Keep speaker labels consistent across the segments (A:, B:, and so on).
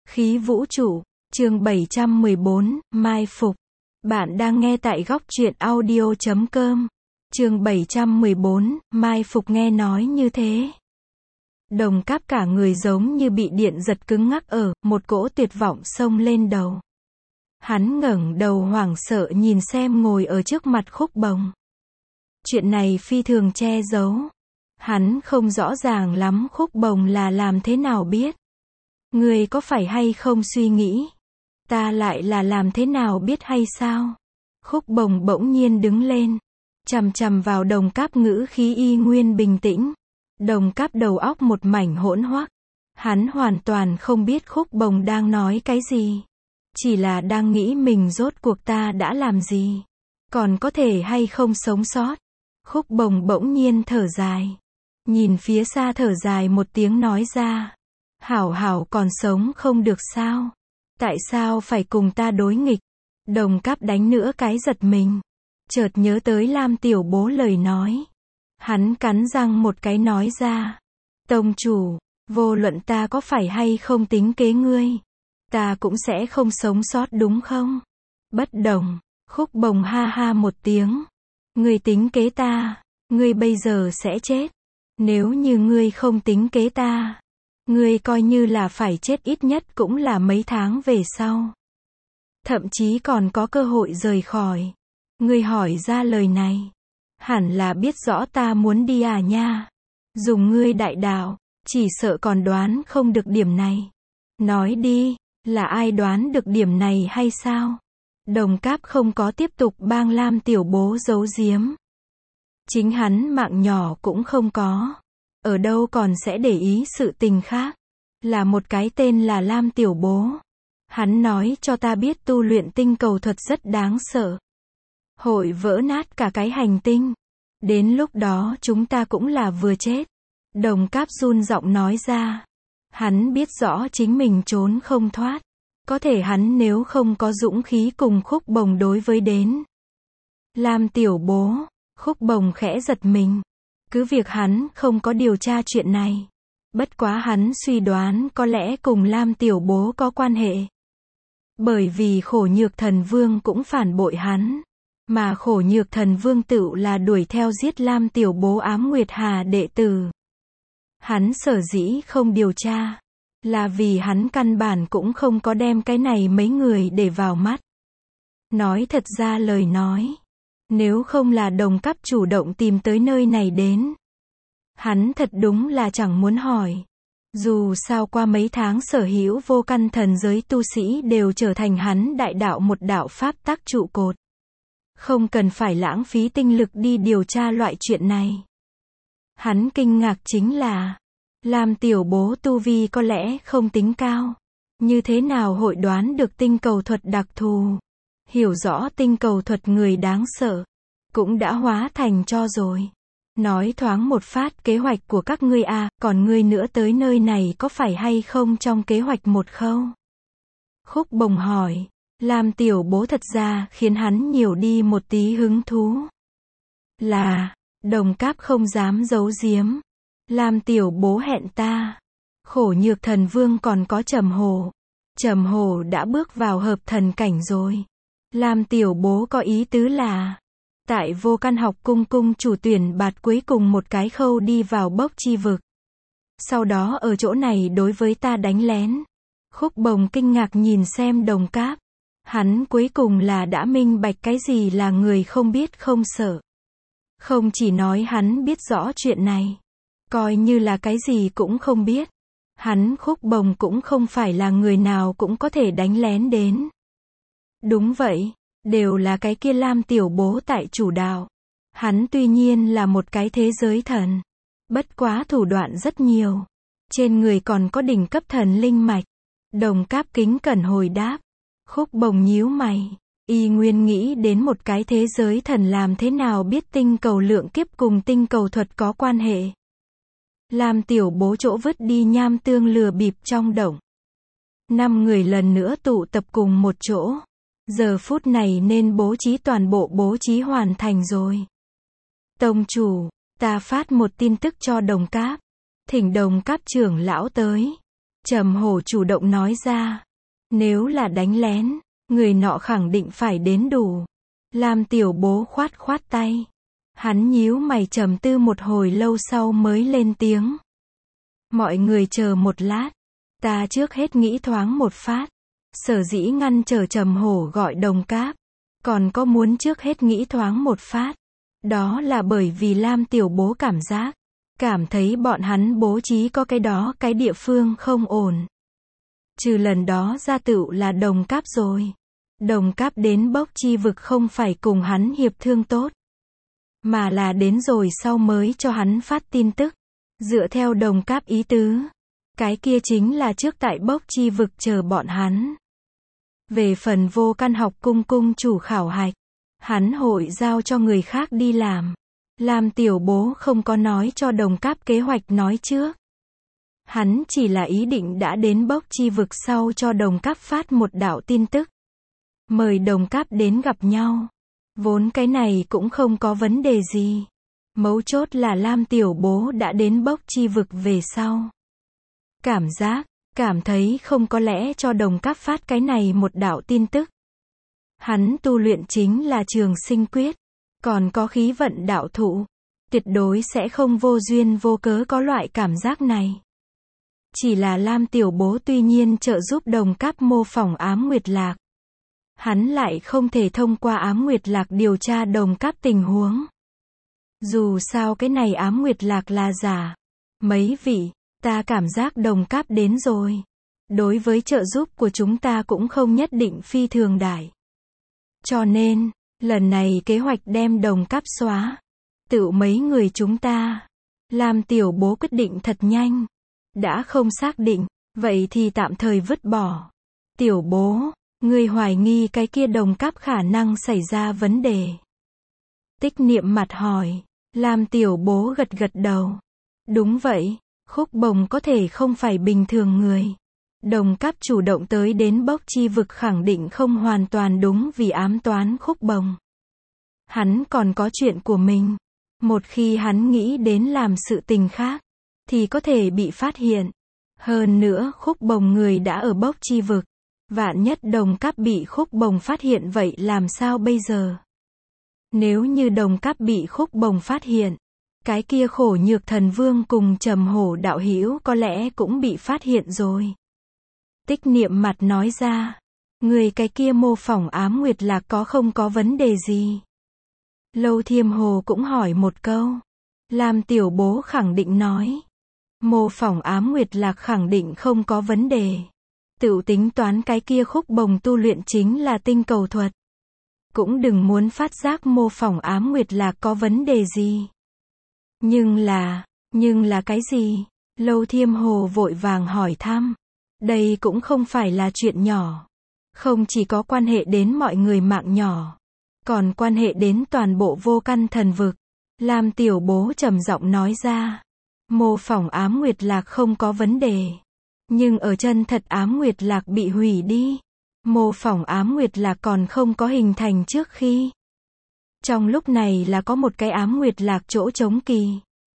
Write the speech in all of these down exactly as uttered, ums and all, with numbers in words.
A: Khí vũ trụ, chương bảy trăm mười bốn, Mai Phục. Bạn đang nghe tại góc truyện audio chấm com. Chương bảy trăm mười bốn, Mai Phục nghe nói như thế. Đồng Cáp cả người giống như bị điện giật cứng ngắc ở, một cỗ tuyệt vọng xông lên đầu. Hắn ngẩng đầu hoảng sợ nhìn xem ngồi ở trước mặt Khúc Bồng. Chuyện này phi thường che giấu. Hắn không rõ ràng lắm Khúc Bồng là làm thế nào biết. Ngươi có phải hay không suy nghĩ, ta lại là làm thế nào biết hay sao? Khúc Bồng bỗng nhiên đứng lên, chằm chằm vào Đồng Cáp, ngữ khí y nguyên bình tĩnh. Đồng Cáp đầu óc một mảnh hỗn hoắc. Hắn hoàn toàn không biết Khúc Bồng đang nói cái gì. Chỉ là đang nghĩ mình rốt cuộc ta đã làm gì, còn có thể hay không sống sót. Khúc Bồng bỗng nhiên thở dài, nhìn phía xa thở dài một tiếng nói ra. Hảo hảo còn sống không được sao? Tại sao phải cùng ta đối nghịch? Đồng Cáp đánh nữa cái giật mình. Chợt nhớ tới Lam tiểu bố lời nói. Hắn cắn răng một cái nói ra. Tông chủ, vô luận ta có phải hay không tính kế ngươi, ta cũng sẽ không sống sót đúng không? Bất đồng. Khúc Bồng ha ha một tiếng. Ngươi tính kế ta, ngươi bây giờ sẽ chết. Nếu như ngươi không tính kế ta, ngươi coi như là phải chết ít nhất cũng là mấy tháng về sau. Thậm chí còn có cơ hội rời khỏi. Ngươi hỏi ra lời này, hẳn là biết rõ ta muốn đi à nha. Dùng ngươi đại đạo, chỉ sợ còn đoán không được điểm này. Nói đi, là ai đoán được điểm này hay sao? Đồng Cáp không có tiếp tục bang Lam tiểu bố giấu giếm. Chính hắn mạng nhỏ cũng không có. Ở đâu còn sẽ để ý sự tình khác. Là một cái tên là Lam tiểu bố. Hắn nói cho ta biết tu luyện tinh cầu thuật rất đáng sợ. Hội vỡ nát cả cái hành tinh. Đến lúc đó chúng ta cũng là vừa chết. Đồng Cáp run giọng nói ra. Hắn biết rõ chính mình trốn không thoát. Có thể hắn nếu không có dũng khí cùng Khúc Bồng đối với đến Lam tiểu bố. Khúc Bồng khẽ giật mình. Cứ việc hắn không có điều tra chuyện này. Bất quá hắn suy đoán có lẽ cùng Lam tiểu bố có quan hệ. Bởi vì Khổ Nhược Thần Vương cũng phản bội hắn. Mà Khổ Nhược Thần Vương tựu là đuổi theo giết Lam tiểu bố Ám Nguyệt Hà đệ tử. Hắn sở dĩ không điều tra, là vì hắn căn bản cũng không có đem cái này mấy người để vào mắt. Nói thật ra lời nói, nếu không là Đồng Cáp chủ động tìm tới nơi này đến, hắn thật đúng là chẳng muốn hỏi. Dù sao qua mấy tháng sở hữu vô căn thần giới tu sĩ đều trở thành hắn đại đạo một đạo pháp tắc trụ cột. Không cần phải lãng phí tinh lực đi điều tra loại chuyện này. Hắn kinh ngạc chính là, Lam tiểu bố tu vi có lẽ không tính cao. Như thế nào hội đoán được tinh cầu thuật đặc thù? Hiểu rõ tinh cầu thuật người đáng sợ, cũng đã hóa thành cho rồi. Nói thoáng một phát kế hoạch của các ngươi à, còn ngươi nữa tới nơi này có phải hay không trong kế hoạch một khâu? Khúc Bồng hỏi. Lam tiểu bố thật ra khiến hắn nhiều đi một tí hứng thú. Là, Đồng Cáp không dám giấu giếm. Lam tiểu bố hẹn ta. Khổ Nhược Thần Vương còn có Trầm Hổ. Trầm Hổ đã bước vào hợp thần cảnh rồi. Lam tiểu bố có ý tứ là, tại Vô Căn Học Cung cung chủ tuyển bạt cuối cùng một cái khâu đi vào bốc chi vực. Sau đó ở chỗ này đối với ta đánh lén. Khúc Bồng kinh ngạc nhìn xem Đồng Cáp. Hắn cuối cùng là đã minh bạch cái gì là người không biết không sợ. Không chỉ nói hắn biết rõ chuyện này, coi như là cái gì cũng không biết. Hắn Khúc Bồng cũng không phải là người nào cũng có thể đánh lén đến. Đúng vậy, đều là cái kia Lam tiểu bố tại chủ đạo. Hắn tuy nhiên là một cái thế giới thần, bất quá thủ đoạn rất nhiều. Trên người còn có đỉnh cấp thần linh mạch. Đồng Cáp kính cẩn hồi đáp. Khúc Bồng nhíu mày, y nguyên nghĩ đến một cái thế giới thần làm thế nào biết tinh cầu lượng kiếp cùng tinh cầu thuật có quan hệ. Lam tiểu bố chỗ vứt đi nham tương lừa bịp trong động. Năm người lần nữa tụ tập cùng một chỗ. Giờ phút này nên bố trí toàn bộ bố trí hoàn thành rồi. Tông chủ, ta phát một tin tức cho Đồng Cáp. Thỉnh Đồng Cáp trưởng lão tới. Trầm Hổ chủ động nói ra. Nếu là đánh lén, người nọ khẳng định phải đến đủ. Lam Tiểu Bố khoát khoát tay. Hắn nhíu mày trầm tư một hồi lâu sau mới lên tiếng. Mọi người chờ một lát. Ta trước hết nghĩ thoáng một phát. Sở dĩ ngăn chờ Trầm Hổ gọi Đồng Cáp. Còn có muốn trước hết nghĩ thoáng một phát. Đó là bởi vì Lam Tiểu Bố cảm giác. Cảm thấy bọn hắn bố trí có cái đó cái địa phương không ổn. Trừ lần đó ra tựu là Đồng Cáp rồi. Đồng Cáp đến Bốc Chi Vực không phải cùng hắn hiệp thương tốt. Mà là đến rồi sau mới cho hắn phát tin tức. Dựa theo Đồng Cáp ý tứ. Cái kia chính là trước tại Bốc Chi Vực chờ bọn hắn. Về phần Vô Căn học cung cung chủ khảo hạch. Hắn hội giao cho người khác đi làm. Lam Tiểu Bố không có nói cho Đồng Cáp kế hoạch nói trước. Hắn chỉ là ý định đã đến Bốc Chi Vực sau cho Đồng Cáp phát một đạo tin tức. Mời Đồng Cáp đến gặp nhau. Vốn cái này cũng không có vấn đề gì. Mấu chốt là Lam Tiểu Bố đã đến Bốc Chi Vực về sau. Cảm giác, cảm thấy không có lẽ cho Đồng Cáp phát cái này một đạo tin tức. Hắn tu luyện chính là Trường Sinh Quyết. Còn có khí vận đạo thụ. Tuyệt đối sẽ không vô duyên vô cớ có loại cảm giác này. Chỉ là Lam Tiểu Bố tuy nhiên trợ giúp Đồng Cáp mô phỏng ám nguyệt lạc. Hắn lại không thể thông qua ám nguyệt lạc điều tra Đồng Cáp tình huống. Dù sao cái này ám nguyệt lạc là giả. Mấy vị, ta cảm giác Đồng Cáp đến rồi. Đối với trợ giúp của chúng ta cũng không nhất định phi thường đại. Cho nên, lần này kế hoạch đem Đồng Cáp xóa. Tự mấy người chúng ta. Lam Tiểu Bố quyết định thật nhanh. Đã không xác định, vậy thì tạm thời vứt bỏ. Tiểu Bố, ngươi hoài nghi cái kia Đồng Cáp khả năng xảy ra vấn đề. Tích Niệm mặt hỏi. Lam Tiểu Bố gật gật đầu. Đúng vậy, Khúc Bồng có thể không phải bình thường người. Đồng Cáp chủ động tới đến Bốc Chi Vực khẳng định không hoàn toàn đúng vì ám toán Khúc Bồng. Hắn còn có chuyện của mình. Một khi hắn nghĩ đến làm sự tình khác, thì có thể bị phát hiện. Hơn nữa Khúc Bồng người đã ở Bốc Chi Vực. Vạn nhất Đồng Cáp bị Khúc Bồng phát hiện vậy làm sao bây giờ? Nếu như Đồng Cáp bị Khúc Bồng phát hiện, cái kia Khổ Nhược Thần Vương cùng Trầm Hổ đạo hữu có lẽ cũng bị phát hiện rồi. Tích Niệm mặt nói ra. Người cái kia mô phỏng ám nguyệt lạc có không có vấn đề gì? Lâu Thiêm Hồ cũng hỏi một câu. Lam Tiểu Bố khẳng định nói. Mô phỏng ám nguyệt lạc khẳng định không có vấn đề. Tự tính toán cái kia Khúc Bồng tu luyện chính là tinh cầu thuật. Cũng đừng muốn phát giác mô phỏng ám nguyệt lạc có vấn đề gì. Nhưng là, nhưng là cái gì? Lâu Thiêm Hồ vội vàng hỏi thăm. Đây cũng không phải là chuyện nhỏ. Không chỉ có quan hệ đến mọi người mạng nhỏ. Còn quan hệ đến toàn bộ Vô Căn thần vực. Lam Tiểu Bố trầm giọng nói ra. Mô phỏng ám nguyệt lạc không có vấn đề. Nhưng ở chân thật ám nguyệt lạc bị hủy đi. Mô phỏng ám nguyệt lạc còn không có hình thành trước khi. Trong lúc này là có một cái ám nguyệt lạc chỗ trống kỳ.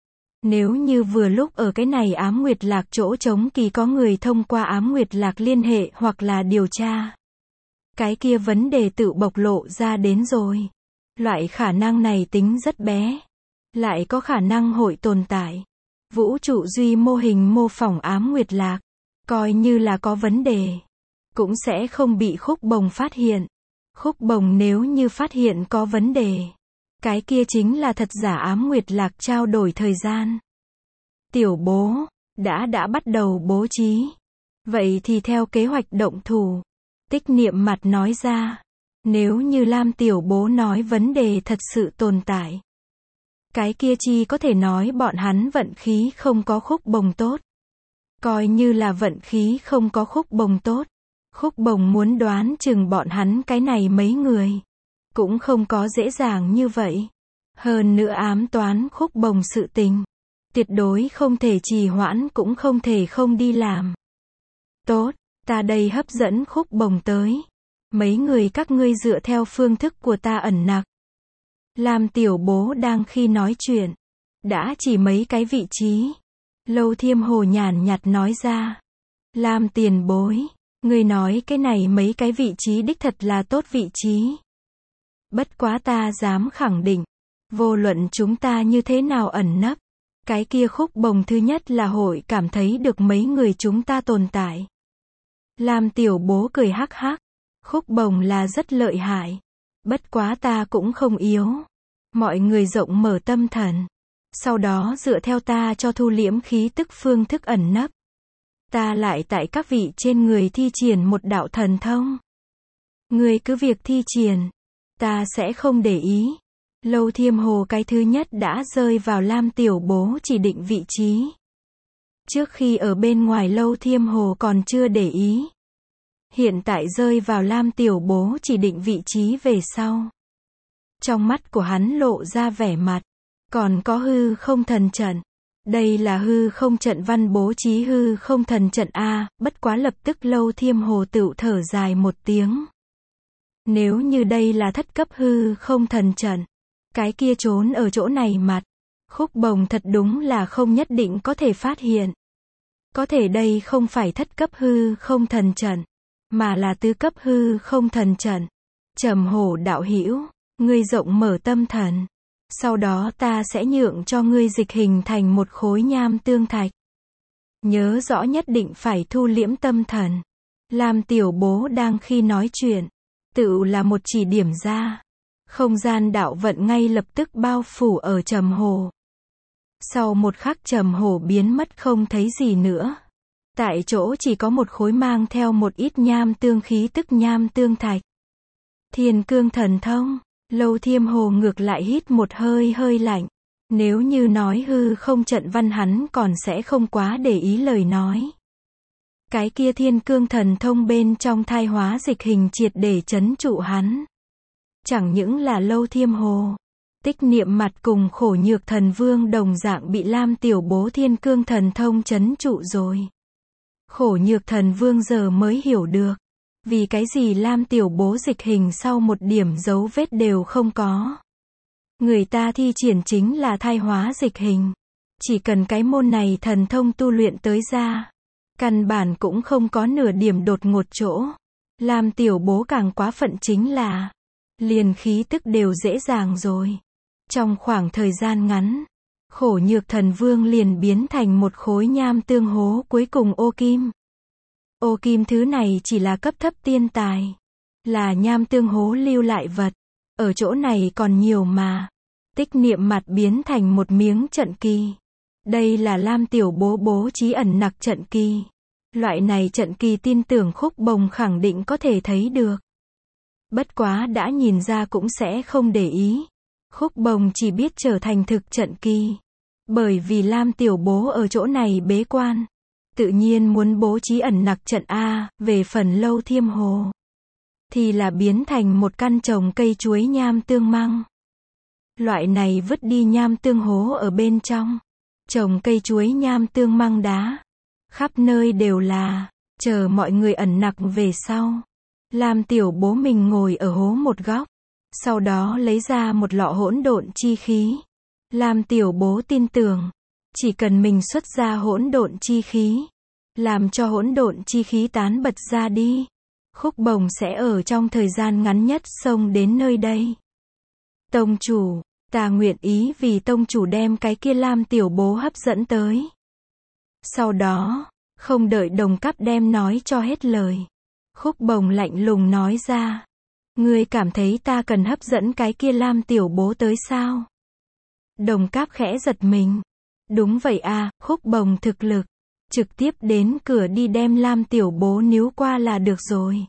A: Nếu như vừa lúc ở cái này ám nguyệt lạc chỗ trống kỳ có người thông qua ám nguyệt lạc liên hệ hoặc là điều tra. Cái kia vấn đề tự bộc lộ ra đến rồi. Loại khả năng này tính rất bé. Lại có khả năng hội tồn tại. Vũ trụ duy mô hình mô phỏng ám nguyệt lạc. Coi như là có vấn đề. Cũng sẽ không bị Khúc Bồng phát hiện. Khúc Bồng nếu như phát hiện có vấn đề. Cái kia chính là thật giả ám nguyệt lạc trao đổi thời gian. Tiểu Bố, đã đã bắt đầu bố trí. Vậy thì theo kế hoạch động thủ. Tích Niệm mặt nói ra. Nếu như Lam Tiểu Bố nói vấn đề thật sự tồn tại. Cái kia chi có thể nói bọn hắn vận khí không có Khúc Bồng tốt. Coi như là vận khí không có Khúc Bồng tốt. Khúc Bồng muốn đoán chừng bọn hắn cái này mấy người. Cũng không có dễ dàng như vậy. Hơn nữa ám toán Khúc Bồng sự tình. Tuyệt đối không thể trì hoãn cũng không thể không đi làm. Tốt, ta đây hấp dẫn Khúc Bồng tới. Mấy người các ngươi dựa theo phương thức của ta ẩn nặc. Lam Tiểu Bố đang khi nói chuyện. Đã chỉ mấy cái vị trí. Lâu Thiêm Hồ nhàn nhạt nói ra. Lam tiền bối, ngươi nói cái này mấy cái vị trí đích thật là tốt vị trí. Bất quá ta dám khẳng định, vô luận chúng ta như thế nào ẩn nấp, cái kia khúc bồng thứ nhất là hội cảm thấy được mấy người chúng ta tồn tại. Lam tiểu bố cười hắc hắc, khúc bồng là rất lợi hại. Bất quá ta cũng không yếu. Mọi người rộng mở tâm thần. Sau đó dựa theo ta cho thu liễm khí tức phương thức ẩn nấp. Ta lại tại các vị trên người thi triển một đạo thần thông. Người cứ việc thi triển. Ta sẽ không để ý. Lâu Thiêm Hồ cái thứ nhất đã rơi vào Lam tiểu bố chỉ định vị trí. Trước khi ở bên ngoài Lâu Thiêm Hồ còn chưa để ý. Hiện tại rơi vào Lam tiểu bố chỉ định vị trí về sau. Trong mắt của hắn lộ ra vẻ mặt. Còn có hư không thần trận. Đây là hư không trận văn bố trí hư không thần trận A, bất quá lập tức Lâu Thiêm Hồ tự thở dài một tiếng. Nếu như đây là thất cấp hư không thần trận, cái kia trốn ở chỗ này mặt, khúc bồng thật đúng là không nhất định có thể phát hiện. Có thể đây không phải thất cấp hư không thần trận, mà là tứ cấp hư không thần trận. Trầm Hổ đạo hữu, ngươi rộng mở tâm thần. Sau đó ta sẽ nhượng cho ngươi dịch hình thành một khối nham tương thạch. Nhớ rõ nhất định phải thu liễm tâm thần. Lam tiểu bố đang khi nói chuyện, tự là một chỉ điểm ra. Không gian đạo vận ngay lập tức bao phủ ở Trầm Hổ. Sau một khắc Trầm Hổ biến mất không thấy gì nữa. Tại chỗ chỉ có một khối mang theo một ít nham tương khí tức nham tương thạch. Thiên cương thần thông. Lâu Thiêm Hồ ngược lại hít một hơi hơi lạnh. Nếu như nói hư không trận văn hắn còn sẽ không quá để ý lời nói. Cái kia thiên cương thần thông bên trong thai hóa dịch hình triệt để trấn trụ hắn. Chẳng những là Lâu Thiêm Hồ. Tích Niệm mặt cùng Khổ Nhược Thần Vương đồng dạng bị Lam tiểu bố thiên cương thần thông trấn trụ rồi. Khổ Nhược Thần Vương giờ mới hiểu được. Vì cái gì Lam tiểu bố dịch hình sau một điểm dấu vết đều không có. Người ta thi triển chính là thai hóa dịch hình. Chỉ cần cái môn này thần thông tu luyện tới ra. Căn bản cũng không có nửa điểm đột ngột chỗ. Lam tiểu bố càng quá phận chính là. Liền khí tức đều dễ dàng rồi. Trong khoảng thời gian ngắn. Khổ Nhược Thần Vương liền biến thành một khối nham tương hố cuối cùng ô kim. Ô kim thứ này chỉ là cấp thấp tiên tài. Là nham tương hố lưu lại vật. Ở chỗ này còn nhiều mà. Tích Niệm mặt biến thành một miếng trận kỳ. Đây là Lam tiểu bố bố trí ẩn nặc trận kỳ. Loại này trận kỳ tin tưởng khúc bồng khẳng định có thể thấy được. Bất quá đã nhìn ra cũng sẽ không để ý. Khúc bồng chỉ biết trở thành thực trận kỳ. Bởi vì Lam tiểu bố ở chỗ này bế quan. Tự nhiên muốn bố trí ẩn nặc trận A, về phần Lâu Thiêm Hồ. Thì là biến thành một căn trồng cây chuối nham tương măng. Loại này vứt đi nham tương hố ở bên trong. Trồng cây chuối nham tương măng đá. Khắp nơi đều là, chờ mọi người ẩn nặc về sau. Lam tiểu bố mình ngồi ở hố một góc. Sau đó lấy ra một lọ hỗn độn chi khí. Lam tiểu bố tin tưởng. Chỉ cần mình xuất ra hỗn độn chi khí. Làm cho hỗn độn chi khí tán bật ra đi. Khúc bồng sẽ ở trong thời gian ngắn nhất xông đến nơi đây. Tông chủ, ta nguyện ý vì tông chủ đem cái kia Lam tiểu bố hấp dẫn tới. Sau đó, không đợi đồng cấp đem nói cho hết lời. Khúc bồng lạnh lùng nói ra. Ngươi cảm thấy ta cần hấp dẫn cái kia Lam tiểu bố tới sao? Đồng cấp khẽ giật mình. Đúng vậy à, khúc bồng thực lực. Trực tiếp đến cửa đi đem Lam tiểu bố níu qua là được rồi.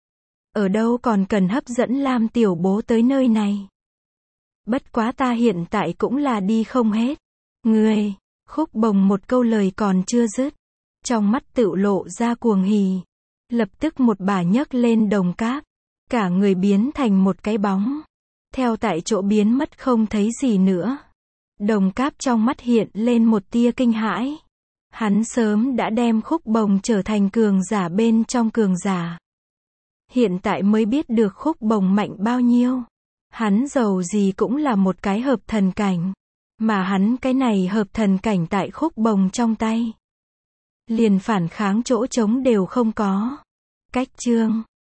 A: Ở đâu còn cần hấp dẫn Lam tiểu bố tới nơi này. Bất quá ta hiện tại cũng là đi không hết. Ngươi, khúc bồng một câu lời còn chưa dứt. Trong mắt tự lộ ra cuồng hỉ. Lập tức một bà nhấc lên đồng cáp. Cả người biến thành một cái bóng. Theo tại chỗ biến mất không thấy gì nữa. Đồng cáp trong mắt hiện lên một tia kinh hãi. Hắn sớm đã đem khúc bồng trở thành cường giả bên trong cường giả. Hiện tại mới biết được khúc bồng mạnh bao nhiêu. Hắn giàu gì cũng là một cái hợp thần cảnh. Mà hắn cái này hợp thần cảnh tại khúc bồng trong tay. liền phản kháng chỗ trống đều không có. Cách chương